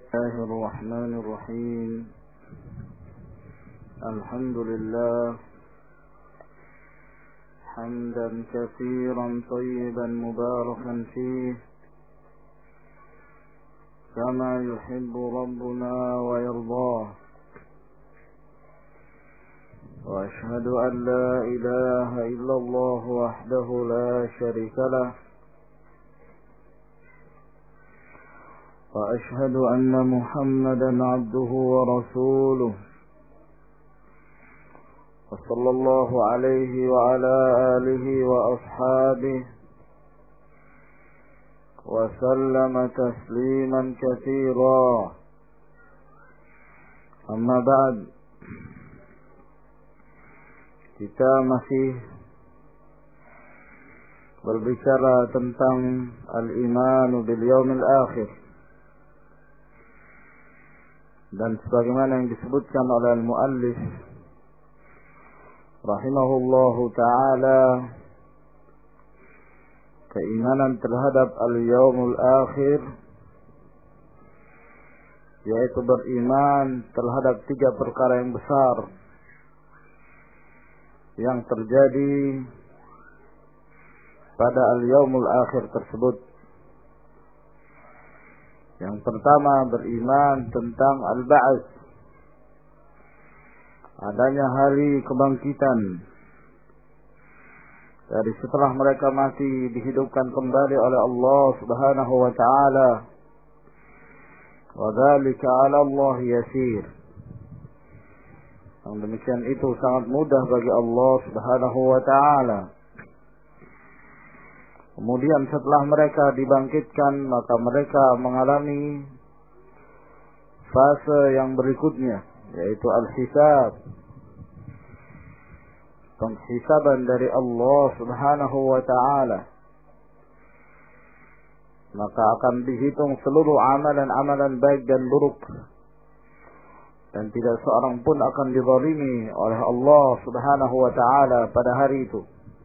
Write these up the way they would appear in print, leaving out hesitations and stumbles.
الله الرحمن الرحيم. الحمد لله حمدا كثيرا طيبا مباركا فيه كما يحب ربنا ويرضاه، وأشهد أن لا إله إلا الله وحده لا شريك له، وأشهد أن محمدا عبده ورسوله، وصلى الله عليه وعلى آله وأصحابه وسلم تسليما كثيرا. أما بعد، kita masih berbicara tentang al-iman bil yaumil akhir, dan sebagaimana yang disebutkan oleh al-muallif rahimahullahu ta'ala, keimanan terhadap al-yaumul akhir yaitu beriman terhadap 3 perkara yang besar yang terjadi pada al-yaumul akhir tersebut. Yang pertama, beriman tentang al-ba'ats, adanya hari kebangkitan dari setelah mereka mati, dihidupkan kembali oleh Allah Subhanahu wa taala. Wa dzalika 'ala Allah yasir. Yang demikian itu sangat mudah bagi Allah Subhanahu wa taala. Kemudian setelah mereka dibangkitkan, maka mereka mengalami fase yang berikutnya, yaitu al-hisab, penghisaban dari Allah Subhanahu wa ta'ala. Maka akan dihitung seluruh amalan-amalan baik dan buruk, dan tidak seorang pun akan dizalimi oleh Allah Subhanahu wa ta'ala pada hari itu.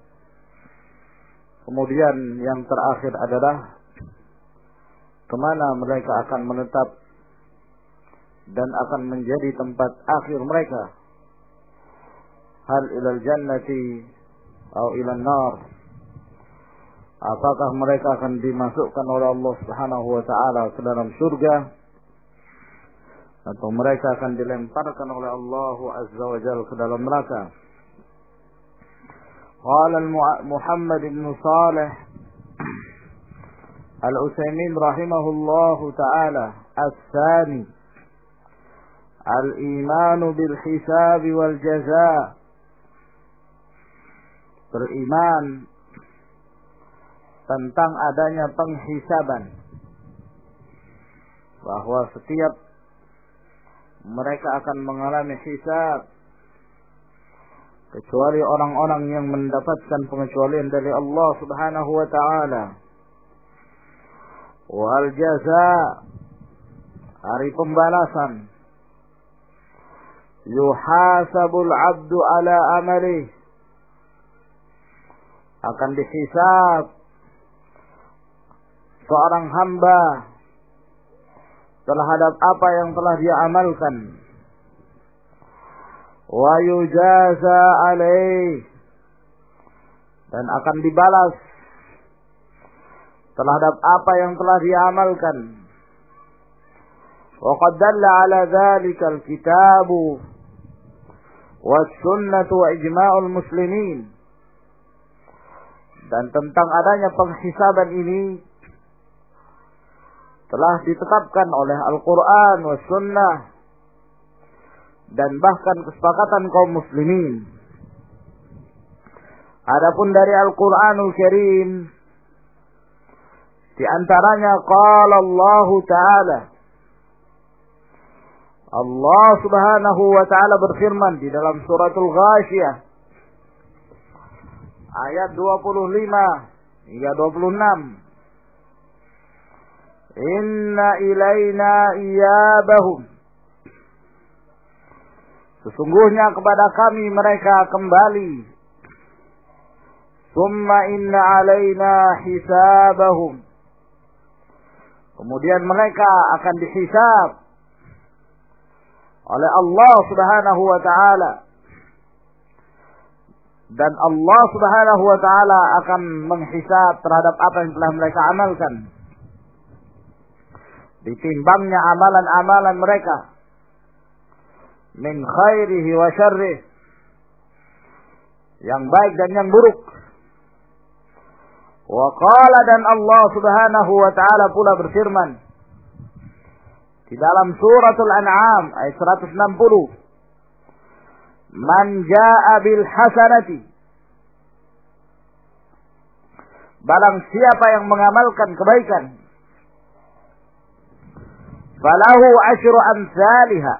Kemudian yang terakhir adalah kemana mereka akan menetap dan akan menjadi tempat akhir mereka. Hal ilal jannati atau ilal nar. Apakah mereka akan dimasukkan oleh Allah Subhanahu wa taala ke dalam surga, atau mereka akan dilemparkan oleh Allah Azza wa Jalla ke dalam neraka? Qala Muhammad bin Shalih Al-Utsaimin rahimahullahu taala, as-tsani al-iman bil hisab wal jazaa. Beriman tentang adanya penghisaban, bahwa setiap mereka akan mengalami hisab, kecuali orang-orang yang mendapatkan pengecualian dari Allah Subhanahu wa ta'ala. Wal jazaa, hari pembalasan. Yuhasabul abdu ala amalih, akan dihisab seorang hamba terhadap apa yang telah dia amalkan. Wa yujaza alaih, dan akan dibalas terhadap apa yang telah dia amalkan. Wa qad dalla ala dzalika al-kitabu was-sunnah wa ijma'ul muslimin. Dan tentang adanya penghisaban ini telah ditetapkan oleh Al-Quran wa Sunnah, dan bahkan kesepakatan kaum muslimin. Adapun dari Al-Quranul Karim, di antaranya qala Allah Ta'ala, Allah Subhanahu wa Ta'ala berfirman di dalam suratul Ghashiyah ayat 25 hingga 26. Inna ilaina iyabahum, sesungguhnya kepada kami mereka kembali. Summa inna alaina hisabahum, Kemudian mereka akan dihisab oleh Allah Subhanahu wa taala. Dan Allah Subhanahu wa taala akan menghisab terhadap apa yang telah mereka amalkan. Ditimbangnya amalan-amalan mereka min khairihi wa syarrih, yang baik dan yang buruk. Wa qala, dan Allah Subhanahu wa taala pula berfirman di dalam suratul An'am ayat 160, man jaa'a bil hasanati, barang siapa yang mengamalkan kebaikan, falahu asyru amsalha,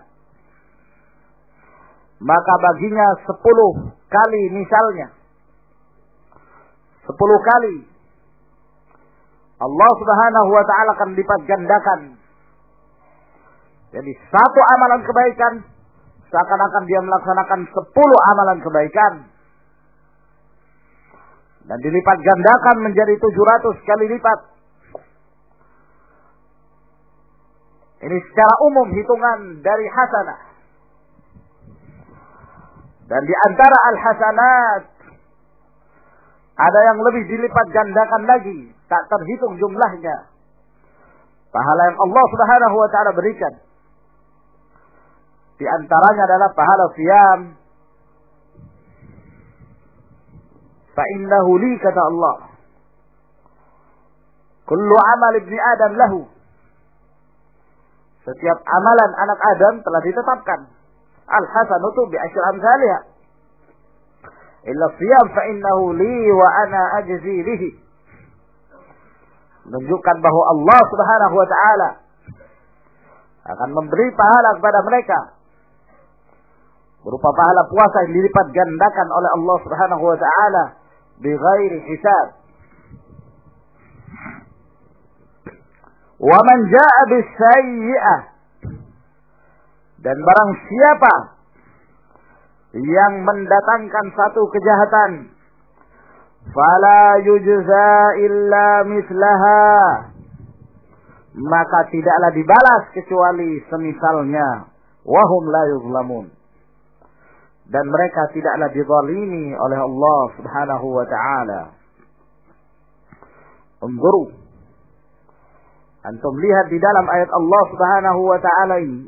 maka baginya 10 kali misalnya. 10 kali Allah Subhanahu wa taala akan lipat gandakan. Jadi satu amalan kebaikan seakan-akan dia melaksanakan 10 amalan kebaikan. Dan dilipat gandakan menjadi 700 kali lipat. Ini secara umum hitungan dari hasanah. Dan di antara al-hasanat ada yang lebih dilipat gandakan lagi, tak terhitung jumlahnya. Pahala yang Allah Subhanahu wa taala berikan. Di antaranya adalah pahala siyam. Fa innahu li, kata Allah. Kullu amal ibni Adam lahu. Setiap amalan anak Adam telah ditetapkan. Al-hasanatu bi asyri amsalha. Illa siyam fa innahu li wa ana ajzi bihi. Menunjukkan bahwa Allah Subhanahu wa taala akan memberi pahala kepada mereka berupa pahala puasa yang dilipat gandakan oleh Allah Subhanahu wa taala bighairi hisab. Wa man jaa'a bis sayyi'ah, dan barang siapa yang mendatangkan satu kejahatan, fala yujza illa mislaha, maka tidaklah dibalas kecuali semisalnya. Wahum la yuzlamun, dan mereka tidaklah dizalimi oleh Allah Subhanahu wa taala. Unzuru, antum lihat di dalam ayat Allah Subhanahu wa taala ini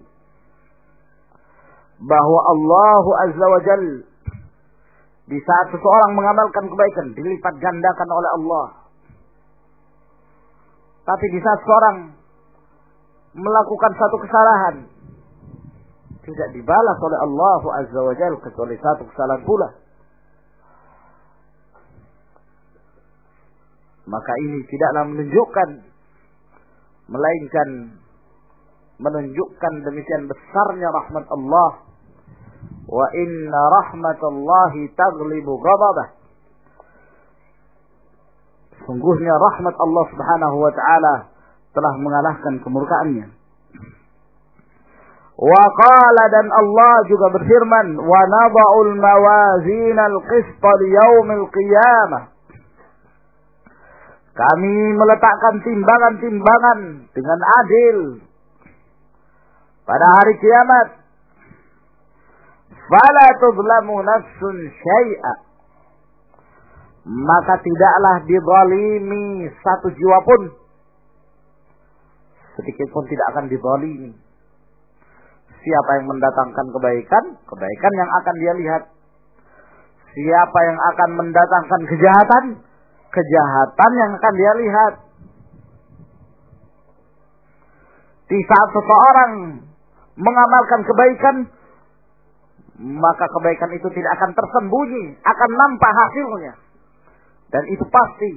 bahwa Allah Azza wa Jal di saat seseorang mengamalkan kebaikan dilipat gandakan oleh Allah. Tapi di saat seseorang melakukan satu kesalahan tidak dibalas oleh Allah Azza wa Jal kecuali satu kesalahan pula. Maka ini tidaklah menunjukkan, melainkan menunjukkan demikian besarnya rahmat Allah. Wa inna rahmatallahi taghlibu ghadabah. Sungguhnya rahmat Allah Subhanahu wa taala telah mengalahkan kemurkaannya. Wa qala, dan Allah juga berfirman, wa nada'ul mawazin al-qista liyaumil qiyamah. Kami meletakkan timbangan-timbangan dengan adil pada hari kiamat. Fala tuzlamu nafsun syai'a, maka tidaklah dizalimi satu jiwa pun, sedikit pun tidak akan dizalimi. Siapa yang mendatangkan kebaikan, kebaikan yang akan dia lihat. Siapa yang akan mendatangkan kejahatan, kejahatan yang akan dia lihat. Di saat seseorang mengamalkan kebaikan, maka kebaikan itu tidak akan tersembunyi, akan nampak hasilnya. Dan itu pasti.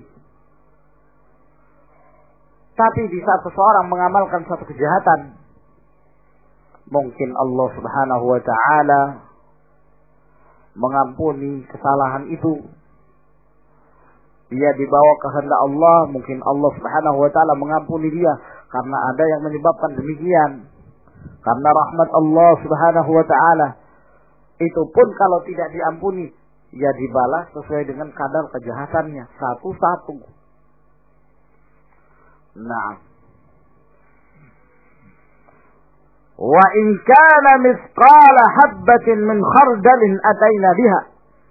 Tapi di saat seseorang mengamalkan satu kejahatan, mungkin Allah Subhanahu wa taala mengampuni kesalahan itu. Dia dibawa kehendak Allah, mungkin Allah Subhanahu wa taala mengampuni dia karena ada yang menyebabkan demikian. Karena rahmat Allah Subhanahu wa taala. Itu pun kalau tidak diampuni, ya dibalas sesuai dengan kadar kejahatannya, satu-satu. Nah, Wa in kana misqala habbatin min khardalin ataina biha.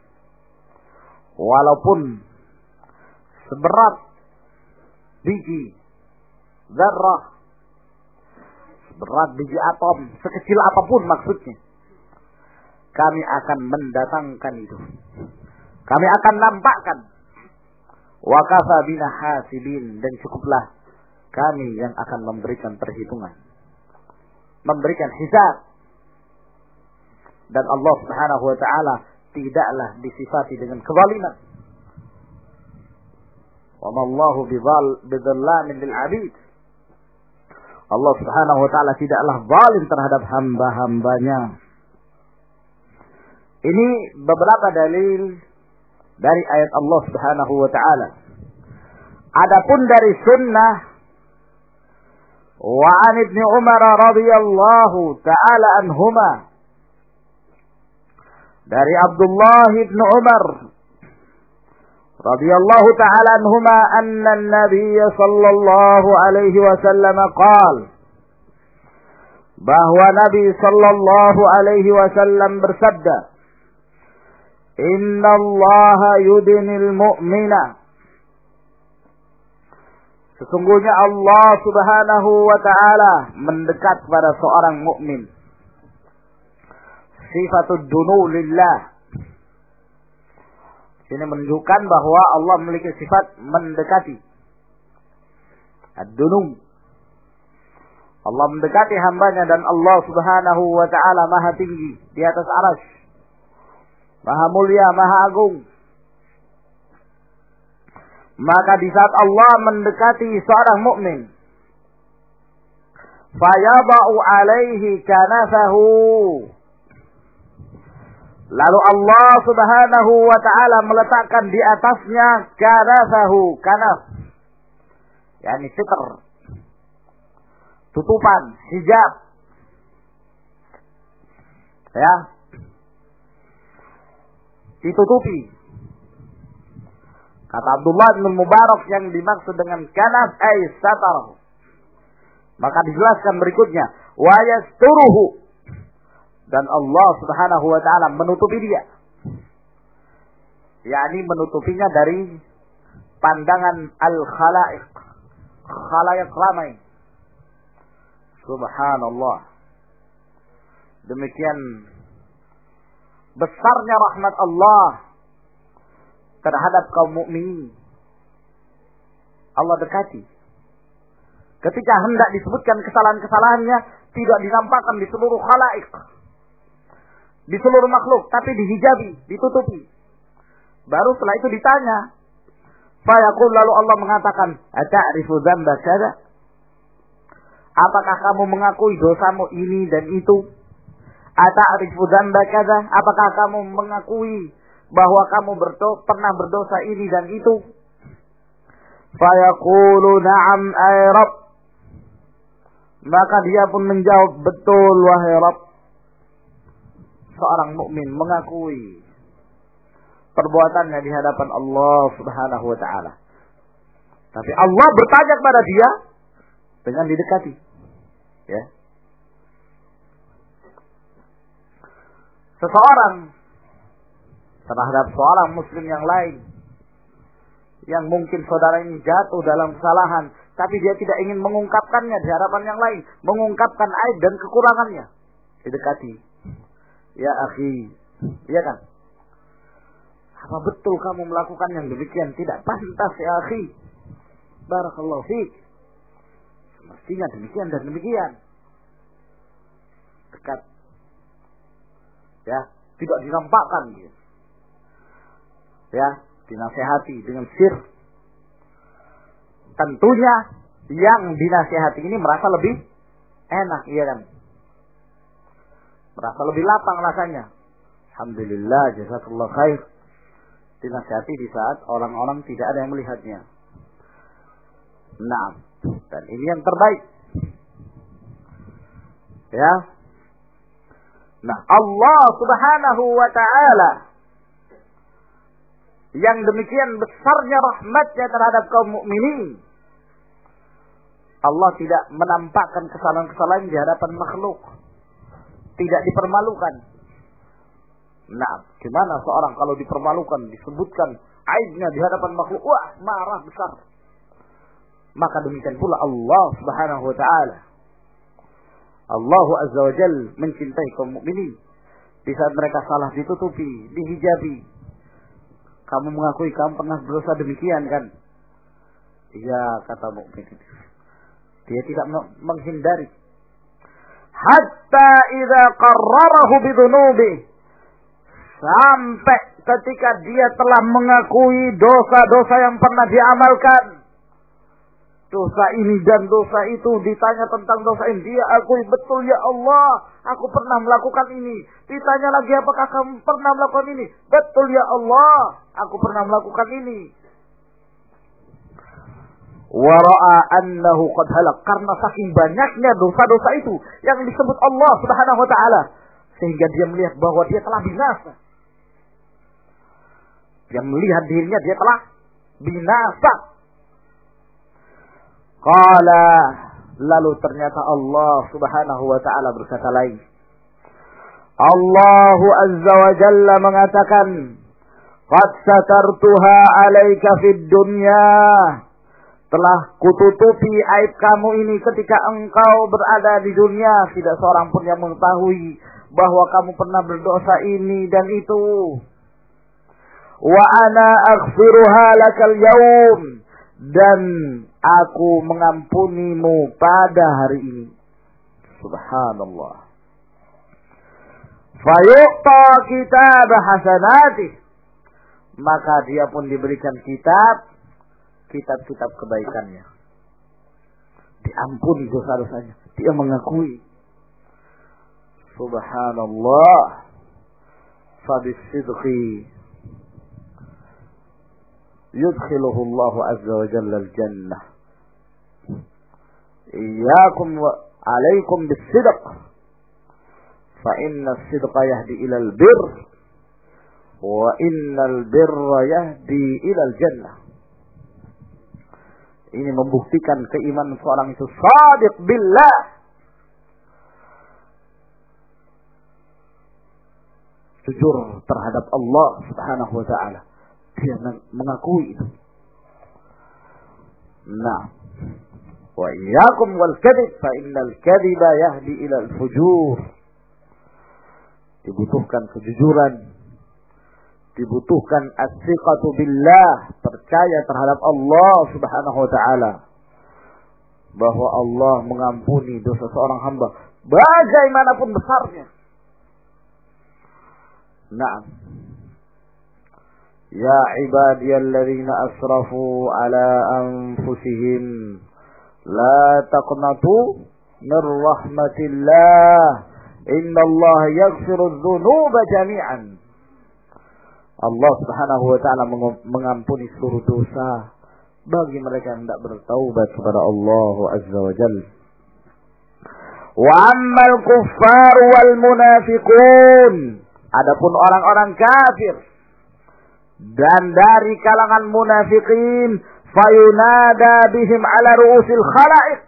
Walaupun seberat biji zarrah, seberat biji atom, sekecil apapun maksudnya, kami akan mendatangkan itu. Kami akan nampakkan. Wa kafa bina hasibin, dan cukuplah kami yang akan memberikan perhitungan, memberikan hisab. Dan Allah Subhanahu wa taala tidaklah disifati dengan kezaliman. Wa ma Allahu bidzallamin lil 'abid. Allah Subhanahu wa taala tidaklah zalim terhadap hamba-hambanya. Ini beberapa dalil dari ayat Allah Subhanahu wa taala. Adapun dari sunnah, wa an Ibnu Umar radhiyallahu taala anhuma, dari Abdullah bin Umar radhiyallahu taala anhuma, anna an-nabiy sallallahu alaihi wasallam qala, bahwa Nabi sallallahu alaihi wasallam bersabda, inna Allah yudnil mu'mina, sesungguhnya Allah Subhanahu wa taala mendekat pada seorang mukmin. Sifatud dunu lillah. Ini menunjukkan bahwa Allah memiliki sifat mendekati. Ad-dunu. Allah mendekati hambanya, dan Allah Subhanahu wa taala maha tinggi di atas arsy, maha mulia, maha agung. Maka di saat Allah mendekati seorang mukmin, fayada'u alaihi kanafahu, lalu Allah Subhanahu wa taala meletakkan di atasnya kanafahu, kanaf, yakni sitr, tutupan, hijab, ya, ditutupi. Kata Abdullah bin Mubarak, yang dimaksud dengan kanaf ay satarahu. Maka dijelaskan berikutnya, wa yasturuhu, dan Allah Subhanahu wa taala menutupi dia, yakni menutupinya dari pandangan al-khalaiq, khalayak ramai. Subhanallah. Demikian besarnya rahmat Allah terhadap kaum mukminin. Allah dekati. Ketika hendak disebutkan kesalahan-kesalahannya, tidak dinampakkan di seluruh khalaik, di seluruh makhluk, tapi dihijabi, ditutupi. Baru setelah itu ditanya. Fayaqul, lalu Allah mengatakan, ata'rifu dzamba kadza? Apakah kamu mengakui dosamu ini dan itu? Ata'rifu dzamba kadza? Apakah kamu mengakui bahwa kamu pernah berdosa ini dan itu? Fayaqulu na'am ay Rabb. Maka dia pun menjawab, betul wahai Rabb. Seorang mukmin mengakui perbuatannya di hadapan Allah Subhanahu wa taala. Tapi Allah bertanya kepada dia dengan didekati. Ya. Seseorang terhadap seorang muslim yang lain, yang mungkin saudara ini jatuh dalam kesalahan, tapi dia tidak ingin mengungkapkannya di hadapan yang lain, mengungkapkan aib dan kekurangannya, didekati. Ya akhi, iya kan? Apa betul kamu melakukan yang demikian? Tidak pantas ya akhi. Barakallahu fiik. Mestinya demikian dan demikian. Dekat. Ya, tidak dinampakkan gitu. Ya, dinasihati dengan sir. Tentunya yang dinasihati ini merasa lebih enak, iya kan? Merasa lebih lapang rasanya. Alhamdulillah, jazakallah khair. Dinasihati di saat orang-orang tidak ada yang melihatnya. Nah, dan ini yang terbaik. Ya. Nah, Allah Subhanahu wa taala yang demikian besarnya rahmatnya terhadap kaum mukminin, Allah tidak menampakkan kesalahan-kesalahan di hadapan makhluk. Tidak dipermalukan. Nah, gimana seorang kalau dipermalukan, disebutkan aibnya di hadapan makhluk, wah, marah besar. Maka demikian pula Allah Subhanahu wa taala. Allah Azza wa Jalla mencintai kaum mukminin. Di saat mereka salah ditutupi, dihijabi. Kamu mengakui kamu pernah berdosa demikian kan? Iya, kata mukmin. Dia tidak menghindari. Hatta idza qarrarahu bidunubi. Sampai ketika dia telah mengakui dosa-dosa yang pernah diamalkan. Dosa ini dan dosa itu, ditanya tentang dosa ini, dia akui, betul ya Allah, aku pernah melakukan ini. Ditanya lagi, apakah kamu pernah melakukan ini? Betul ya Allah, aku pernah melakukan ini. Wa ra'a annahu qad halak, karena saking banyaknya dosa-dosa itu yang disebut Allah Subhanahu wa taala, sehingga dia melihat bahwa dia telah binasa. Dia melihat dirinya dia telah binasa. Qala, lalu ternyata Allah Subhanahu wa taala berkata lain. Allah Azza wa Jalla mengatakan, "Qad satartuha 'alaika fid dunya." Telah kututupi aib kamu ini ketika engkau berada di dunia, tidak seorang pun yang mengetahui bahwa kamu pernah berdosa ini dan itu. Wa ana aghfiruha lakal yaum, dan aku mengampunimu pada hari ini. Subhanallah. Fayuqta kitab hasanatih, maka dia pun diberikan kitab-kitab kebaikannya. Diampuni dosa-dosanya. Dia mengakui. Subhanallah. Fabisidqi yudkhiluhu Allah azza wa jalla al-jannah. Iyyakum wa alaikum bis-sidq. Fa inna as-sidqa yahdi ila al-birr wa inna al-birra yahdi ila al-jannah. Ini membuktikan keimanan seorang itu shadiq billah. Jujur terhadap Allah Subhanahu wa taala. Dia mengakui itu. Nah, wa iyyakum wal kadhib fa innal kadhiba yahdi ila al-fujur. Dibutuhkan kejujuran, dibutuhkan as-siqatu billah, percaya terhadap Allah Subhanahu wa taala bahwa Allah mengampuni dosa seorang hamba bagaimanapun besarnya. Naam. Ya ibadiyalladzina asrafu ala anfusihim la taqnatu min rahmatillah innallaha yaghfiru dzunuba jami'an. Allah Subhanahu wa taala mengampuni seluruh dosa bagi mereka yang tidak bertaubat kepada Allah Azza wa Jalla. Wa ammal kuffar wal munafiqun, adapun orang-orang kafir dan dari kalangan munafikin, fayunada bihim ala ru'usil khalaiq,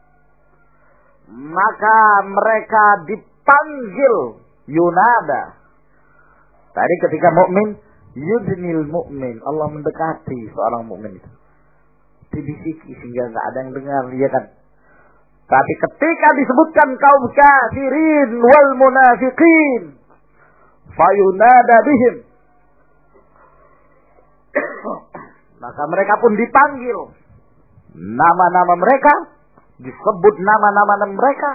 maka mereka dipanggil yunada. Tadi ketika mukmin, yudnil mukmin, Allah mendekati seorang mukmin itu, dibisiki sehingga tidak ada yang dengar, ya kan? Tapi ketika disebutkan kaum kafirin wal munafiqin, fayunada bihim, maka mereka pun dipanggil nama-nama mereka, disebut nama-nama mereka.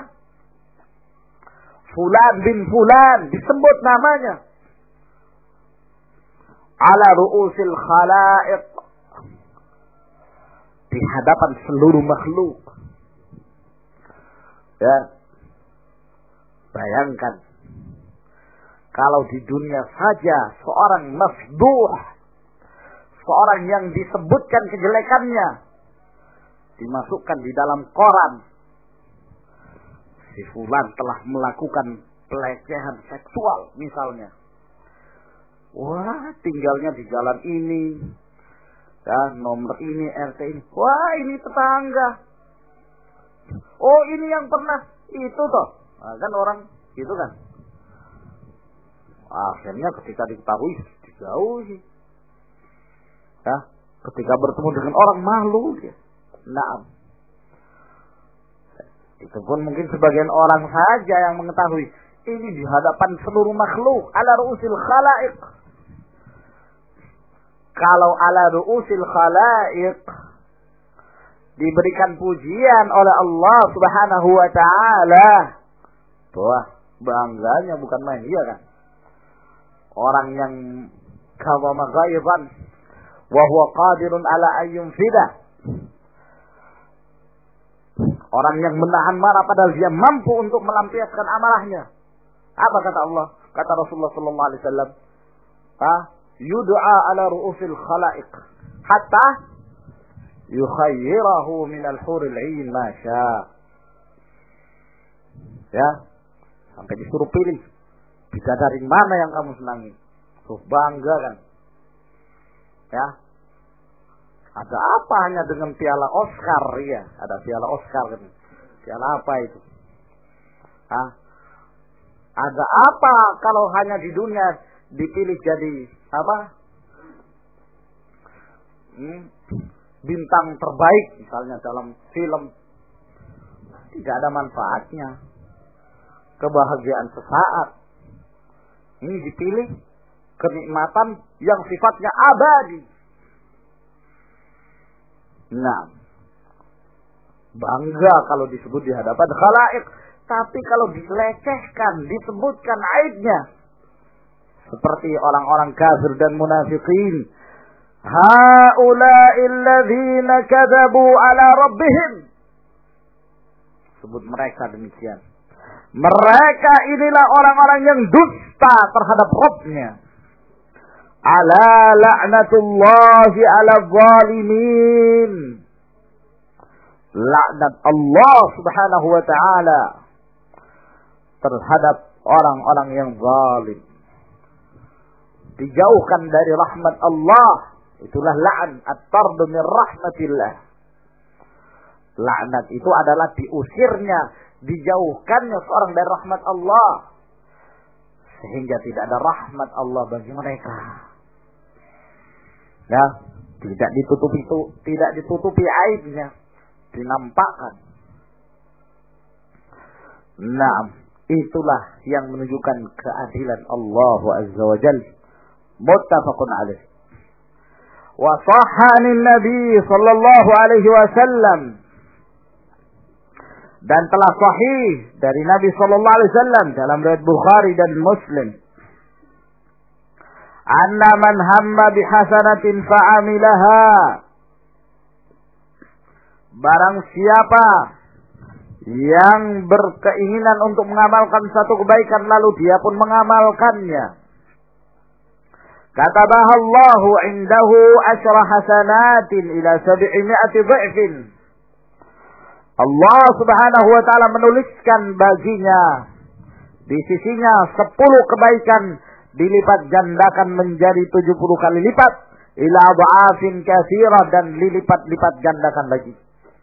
Fulan bin Fulan, disebut namanya. Ala ru'usil khalaiq, di hadapan seluruh makhluk. Ya, bayangkan kalau di dunia saja seorang mafduh, seorang yang disebutkan kejelekannya, dimasukkan di dalam koran, si fulan telah melakukan pelecehan seksual misalnya. Wah, tinggalnya di jalan ini, ya, nomor ini, RT ini. Wah, ini tetangga. Oh ini yang pernah itu toh. Nah, kan orang gitu kan. Akhirnya ketika diketahui dijauhi. Ya, ketika bertemu dengan orang malu dia. Naam. Itu pun mungkin sebagian orang saja yang mengetahui. Ini di hadapan seluruh makhluk. Ala ru'usil khala'iq. Kalau ala ru'usil khala'iq diberikan pujian oleh Allah Subhanahu wa ta'ala. Wah, bangganya bukan main. Iya kan? Orang yang kawama ghaiban wa huwa qadirun ala ayyun fidah. Orang yang menahan marah padahal dia mampu untuk melampiaskan amarahnya. Apa kata Allah? Kata Rasulullah sallallahu alaihi wasallam, yud'a ala ru'usil khalaiq hatta yukhayyirahu min al-huril 'ain ma syaa. Ya, sampai disuruh pilih bidadari mana yang kamu senangi. Tuh bangga kan. Ya. Ada apa hanya dengan piala Oscar ya? Ada piala Oscar kan. Piala apa itu? Ada apa kalau hanya di dunia dipilih jadi apa? Bintang terbaik misalnya dalam film. Tidak ada manfaatnya. Kebahagiaan sesaat. Ini dipilih kenikmatan yang sifatnya abadi. Nah, bangga kalau disebut di hadapan khalaik, tapi kalau dilecehkan, disebutkan aibnya, seperti orang-orang kafir dan munafikin, haula'il ladzina kadzabu ala rabbihim, sebut mereka demikian. Mereka inilah orang-orang yang dusta terhadap Rabb-nya. Ala la'natullahi ala zalimin. Laknat Allah subhanahu wa ta'ala terhadap orang-orang yang zalim. Dijauhkan dari rahmat Allah. Itulah la'an. At-tardu min rahmatillah. Laknat itu adalah diusirnya, dijauhkannya seorang dari rahmat Allah. Sehingga tidak ada rahmat Allah bagi mereka. Ya, tidak ditutupi aibnya, dinampakkan. Nah, itulah yang menunjukkan keadilan Allah Azza wa Jalla. Muttafaqun alaih. Wa sahha Nabi sallallahu alaihi wasallam, dan telah sahih dari Nabi sallallahu alaihi wasallam dalam riwayat Bukhari dan Muslim, anna man hamma bihasanatin fa'amilaha, barang siapa yang berkeinginan untuk mengamalkan satu kebaikan lalu dia pun mengamalkannya, katabaha Allahu indahu asyra hasanatin ila 700 dha'fin. Allah subhanahu wa ta'ala menuliskan baginya di sisinya 10 kebaikan dilipat gandakan menjadi 70 kali lipat, ila dha'afin katsirah, dan dilipat-lipat gandakan lagi.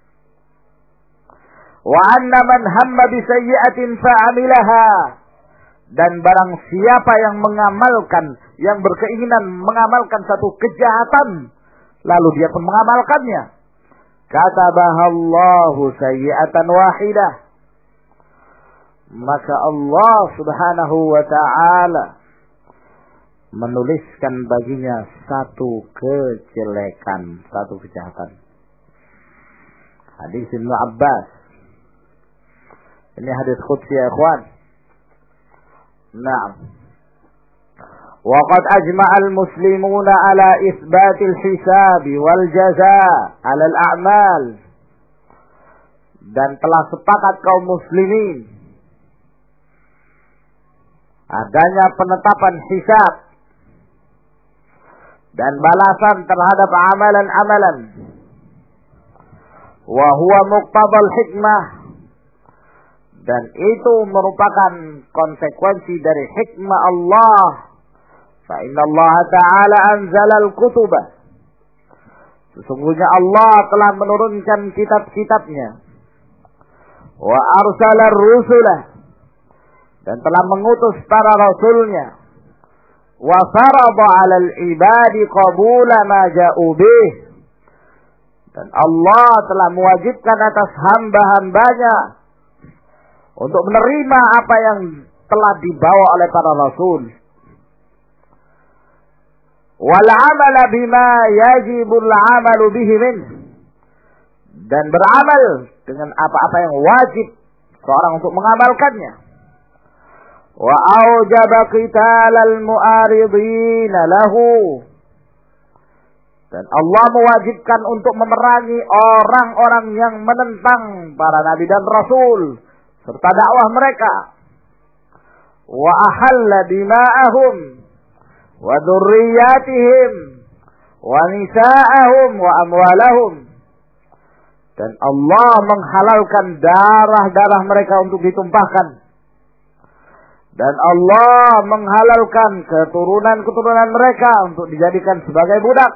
Wa anna man hamma bi sayyi'atin fa'amilaha, dan barang siapa yang mengamalkan, yang berkeinginan mengamalkan satu kejahatan lalu dia pun mengamalkannya, katabahallahu sayyi'atan wahidah, maka Allah subhanahu wa ta'ala menuliskan baginya satu kejelekan, satu kejahatan. Hadis Ibnu Abbas. Ini hadis qudsi ya ikhwan. Naam. Wa qad ajma'a al-muslimuna ala itsbat al-hisab wal jazaa 'ala al-a'mal. Dan telah sepakat kaum muslimin adanya penetapan hisab dan balasan terhadap amalan-amalan. Wa huwa muqtadal hikmah, dan itu merupakan konsekuensi dari hikmah Allah. Fa inna Allah ta'ala anzala al-kutubah, sesungguhnya Allah telah menurunkan kitab-kitabnya. wa arsala rusulah, dan telah mengutus para rasulnya, wa farada 'alal ibadi qabula ma ja'u bih, dan Allah telah mewajibkan atas hamba-hambanya untuk menerima apa yang telah dibawa oleh para rasul, wal 'amala bima yajibul 'amalu bihi min, dan beramal dengan apa-apa yang wajib seorang untuk mengamalkannya. Wa aujaba qitalal mu'aridin lahu, dan Allah mewajibkan untuk memerangi orang-orang yang menentang para nabi dan rasul serta dakwah mereka. Wa ahalla dima'ahum wa dzurriyyatihim wa nisa'ahum wa amwalahum, dan Allah menghalalkan darah-darah mereka untuk ditumpahkan, dan Allah menghalalkan keturunan-keturunan mereka untuk dijadikan sebagai budak,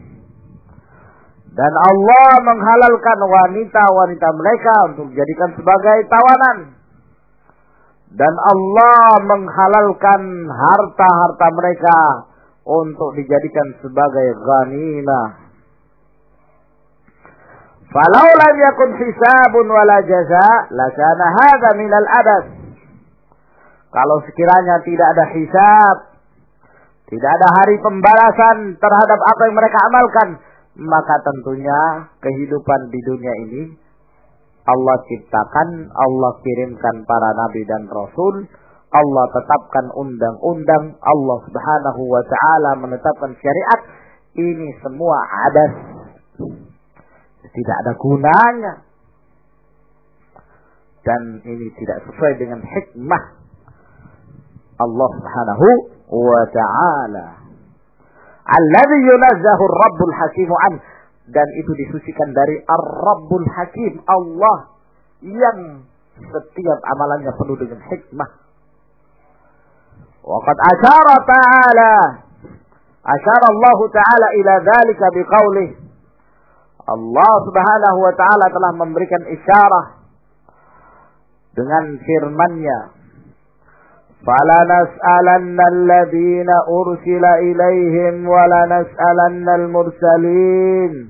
dan Allah menghalalkan wanita-wanita mereka untuk dijadikan sebagai tawanan, dan Allah menghalalkan harta-harta mereka untuk dijadikan sebagai ghanimah. Falau lam yakun hisabun wala jaza lakana hadza minal adas. Kalau sekiranya tidak ada hisab, tidak ada hari pembalasan terhadap apa yang mereka amalkan, maka tentunya kehidupan di dunia ini Allah ciptakan, Allah kirimkan para nabi dan rasul, Allah tetapkan undang-undang, Allah Subhanahu wa taala menetapkan syariat, ini semua adas, tidak ada gunanya, dan ini tidak sesuai dengan hikmah Allah Subhanahu wa ta'ala. Alladzi yunazzahu ar-rabbul hakim an, dan itu disucikan dari ar-rabbul hakim, Allah yang setiap amalannya penuh dengan hikmah. Wa qad asyara Allah ta'ala ila dzalika biqaulih, Allah Subhanahu wa ta'ala telah memberikan isyarah dengan firman-Nya, fala nas'alanna alladhina ursila ilaihim wa la nas'alanna al-mursalin,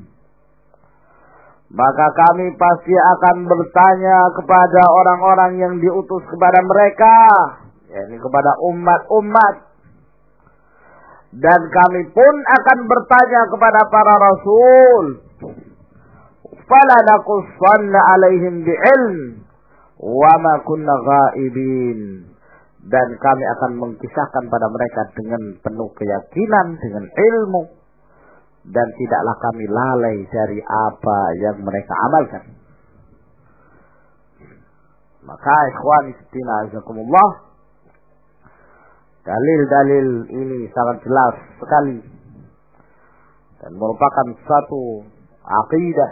maka kami pasti akan bertanya kepada orang-orang yang diutus kepada mereka, yakni kepada umat-umat, dan kami pun akan bertanya kepada para rasul, fala naqussanna alaihim bi'ilm wa ma kunna ghaibin, dan kami akan mengkisahkan pada mereka dengan penuh keyakinan, dengan ilmu, dan tidaklah kami lalai dari apa yang mereka amalkan. Maka ikhwani fillah azakumullah, dalil-dalil ini sangat jelas sekali dan merupakan satu aqidah.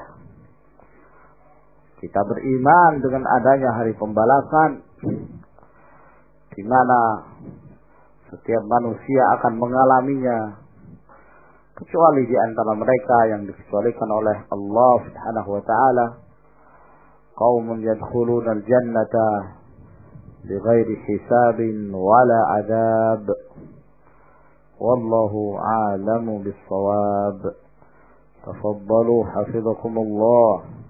Kita beriman dengan adanya hari pembalasan, di mana setiap manusia akan mengalaminya, kecuali di antara mereka yang dikecualikan oleh Allah Subhanahu wa taala, qaumun yadkhuluna al-jannata bighairi hisabin wala adab, wallahu a'lamu bis-shawab. Tafaddalu hafizakumullah.